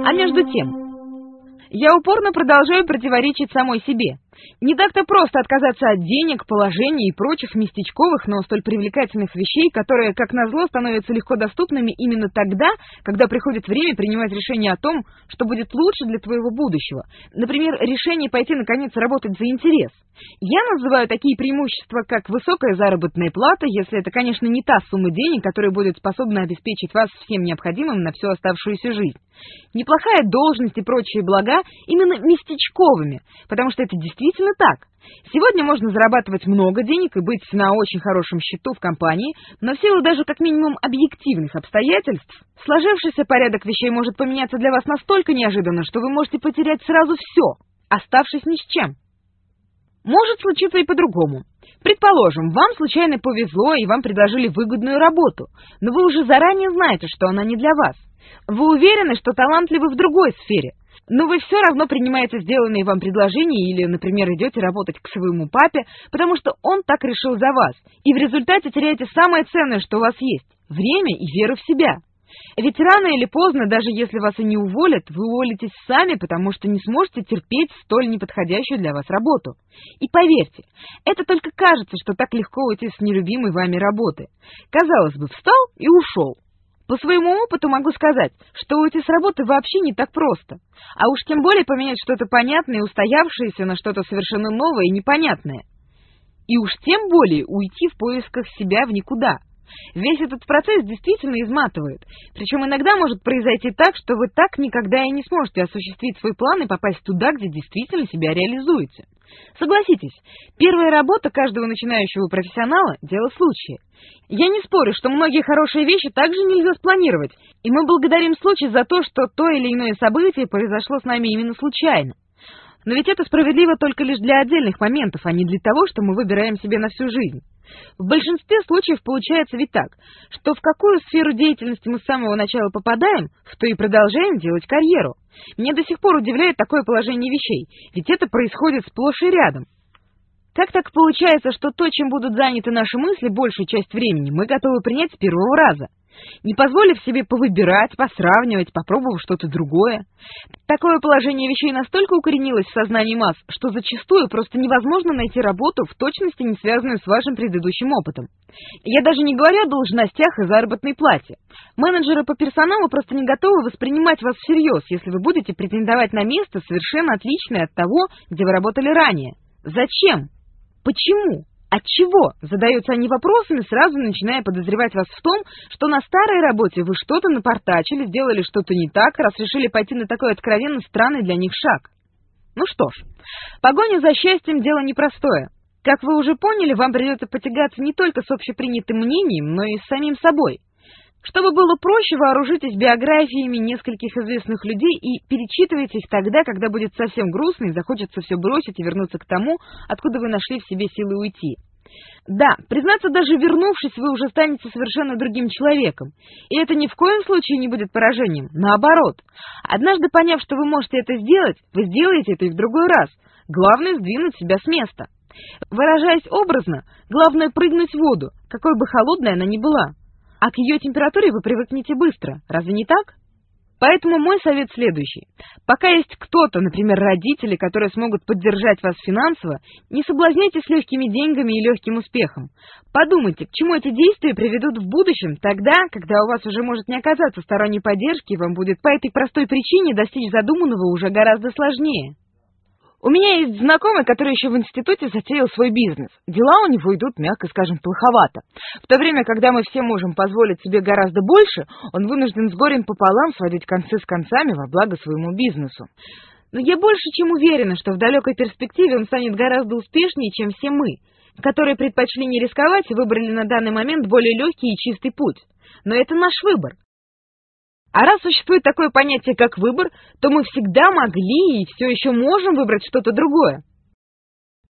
А между тем, я упорно продолжаю противоречить самой себе. Не так-то просто отказаться от денег, положения и прочих местечковых, но столь привлекательных вещей, которые, как назло, становятся легко доступными именно тогда, когда приходит время принимать решение о том, что будет лучше для твоего будущего. Например, решение пойти, наконец, работать за интерес. Я называю такие преимущества, как высокая заработная плата, если это, конечно, не та сумма денег, которая будет способна обеспечить вас всем необходимым на всю оставшуюся жизнь. Неплохая должность и прочие блага именно местечковыми, потому что это действительно так. Сегодня можно зарабатывать много денег и быть на очень хорошем счету в компании, но в силу даже как минимум объективных обстоятельств, сложившийся порядок вещей может поменяться для вас настолько неожиданно, что вы можете потерять сразу все, оставшись ни с чем. Может случиться и по-другому. Предположим, вам случайно повезло и вам предложили выгодную работу, но вы уже заранее знаете, что она не для вас. Вы уверены, что талантливы в другой сфере, но вы все равно принимаете сделанные вам предложения или, например, идете работать к своему папе, потому что он так решил за вас, и в результате теряете самое ценное, что у вас есть – время и веру в себя. Ведь рано или поздно, даже если вас и не уволят, вы уволитесь сами, потому что не сможете терпеть столь неподходящую для вас работу. И поверьте, это только кажется, что так легко уйти с нелюбимой вами работы. Казалось бы, встал и ушел. По своему опыту могу сказать, что уйти с работы вообще не так просто. А уж тем более поменять что-то понятное и устоявшееся на что-то совершенно новое и непонятное. И уж тем более уйти в поисках себя в никуда. Весь этот процесс действительно изматывает. Причем иногда может произойти так, что вы так никогда и не сможете осуществить свой план и попасть туда, где действительно себя реализуете. Согласитесь, первая работа каждого начинающего профессионала – дело случая. Я не спорю, что многие хорошие вещи также нельзя спланировать, и мы благодарим случай за то, что то или иное событие произошло с нами именно случайно. Но ведь это справедливо только лишь для отдельных моментов, а не для того, что мы выбираем себе на всю жизнь. В большинстве случаев получается ведь так, что в какую сферу деятельности мы с самого начала попадаем, в то и продолжаем делать карьеру. Меня до сих пор удивляет такое положение вещей, ведь это происходит сплошь и рядом. Как так получается, что то, чем будут заняты наши мысли большую часть времени, мы готовы принять с первого раза, не позволив себе повыбирать, посравнивать, попробовав что-то другое? Такое положение вещей настолько укоренилось в сознании масс, что зачастую просто невозможно найти работу, в точности не связанную с вашим предыдущим опытом. Я даже не говорю о должностях и заработной плате. Менеджеры по персоналу просто не готовы воспринимать вас всерьез, если вы будете претендовать на место, совершенно отличное от того, где вы работали ранее. Зачем? Почему? Отчего? Задаются они вопросами, сразу начиная подозревать вас в том, что на старой работе вы что-то напортачили, сделали что-то не так, раз решили пойти на такой откровенно странный для них шаг. Ну что ж, погоня за счастьем – дело непростое. Как вы уже поняли, вам придется потягаться не только с общепринятым мнением, но и с самим собой. Чтобы было проще, вооружитесь биографиями нескольких известных людей и перечитывайте их тогда, когда будет совсем грустно и захочется все бросить и вернуться к тому, откуда вы нашли в себе силы уйти. Да, признаться, даже вернувшись, вы уже станете совершенно другим человеком. И это ни в коем случае не будет поражением. Наоборот. Однажды поняв, что вы можете это сделать, вы сделаете это и в другой раз. Главное — сдвинуть себя с места. Выражаясь образно, главное — прыгнуть в воду, какой бы холодной она ни была. А к ее температуре вы привыкнете быстро, разве не так? Поэтому мой совет следующий. Пока есть кто-то, например, родители, которые смогут поддержать вас финансово, не соблазняйтесь легкими деньгами и легким успехом. Подумайте, к чему эти действия приведут в будущем, тогда, когда у вас уже может не оказаться сторонней поддержки, и вам будет по этой простой причине достичь задуманного уже гораздо сложнее. У меня есть знакомый, который еще в институте затеял свой бизнес. Дела у него идут, мягко скажем, плоховато. В то время, когда мы все можем позволить себе гораздо больше, он вынужден с горем пополам сводить концы с концами во благо своему бизнесу. Но я больше чем уверена, что в далекой перспективе он станет гораздо успешнее, чем все мы, которые предпочли не рисковать и выбрали на данный момент более легкий и чистый путь. Но это наш выбор. А раз существует такое понятие, как выбор, то мы всегда могли и все еще можем выбрать что-то другое.